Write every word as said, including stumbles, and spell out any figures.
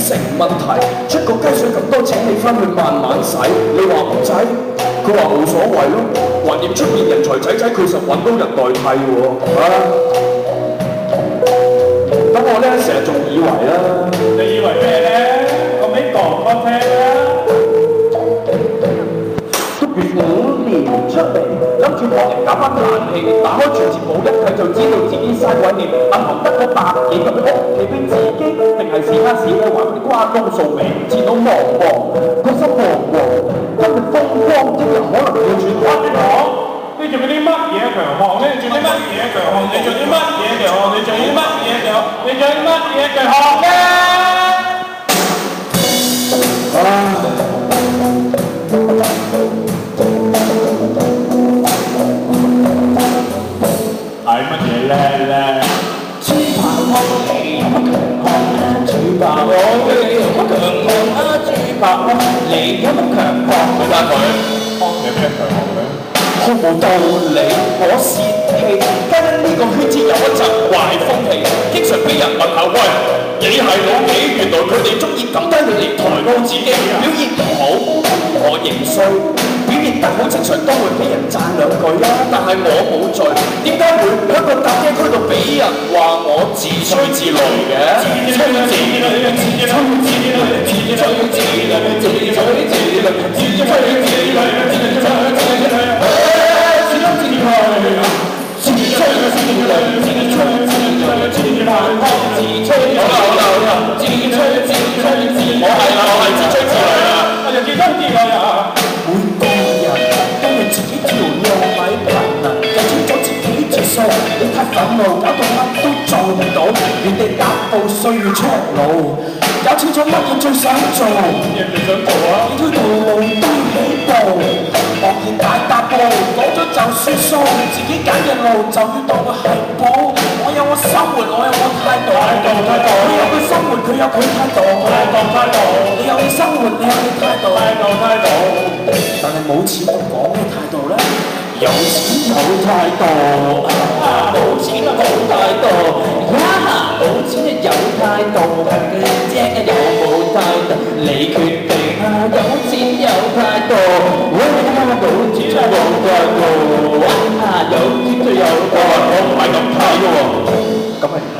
成問題。出個雞水咁多，請你翻去慢慢使。你話唔使，佢話冇所謂咯。橫掂出面人才仔仔，佢實揾到人代替喎。啊！咁我咧成日仲以為啦， 你以為咩咧？我俾講我聽啦。 讀完五年出嚟，諗住學人搞翻冷氣，打開全節目一睇就知道自己嘥鬼氣，銀行得個百幾咁樣屋企俾自己，定係時刻時咧玩嗰啲關公掃尾，見到茫茫，個心惶惶，今日風光，聽日可能要轉彎行。 你做嗰啲乜嘢強項咧？你做啲乜嘢強項？你做啲乜嘢強項？你做啲乜嘢強項？你做啲乜嘢強項咧？ 啊！ 係乜嘢咧咧？ 豬扒我你有乜強項啊？豬扒我你有乜強項啊？豬扒我你有乜強項？ 問下佢，你有咩強項咧？ 毫無道理，我泄氣，加因呢個圈子有一陣壞風氣，經常俾人問下喂，你係老幾？原來佢哋中意咁低你嚟抬高自己，表現唔好，我認衰，表現得好正常都會俾人讚兩句啦。但係我冇罪，點解會喺個搭車區度俾人話我自吹自擂嘅？自吹自擂，自吹自擂，自吹自擂，自吹自擂，自吹自擂，自吹自擂。自吹自擂，自吹自擂，自難看，自吹自擂，自吹自擂，自我係啦，我係自吹自擂啊！ 我就自吹自擂啊！ 每個人都有自己條路咪憑啊，認清咗自己條數。你太憤怒，搞到乜都做唔到，原地踏步歲月長路。搞清楚乜嘢最想做， 嘢最想做啊！ 呢條道路都起步，茫然大踏步，講咗就算數，自己揀嘅路就要當佢係寶。我有我生活，我有我態度， 態度態度。 你有佢生活，佢有佢態度， 態度態度。 你有你生活，你有你態度， 態度態度。 但係冇錢就講咩態度咧？有錢有態度，啊冇錢啊冇態度，呀冇錢啊有態度，係嘅啫有冇態度？你決定啊！有錢有態度，哇冇錢就有態度，哇有錢就有態度，我唔係咁睇嘅喎，咁係。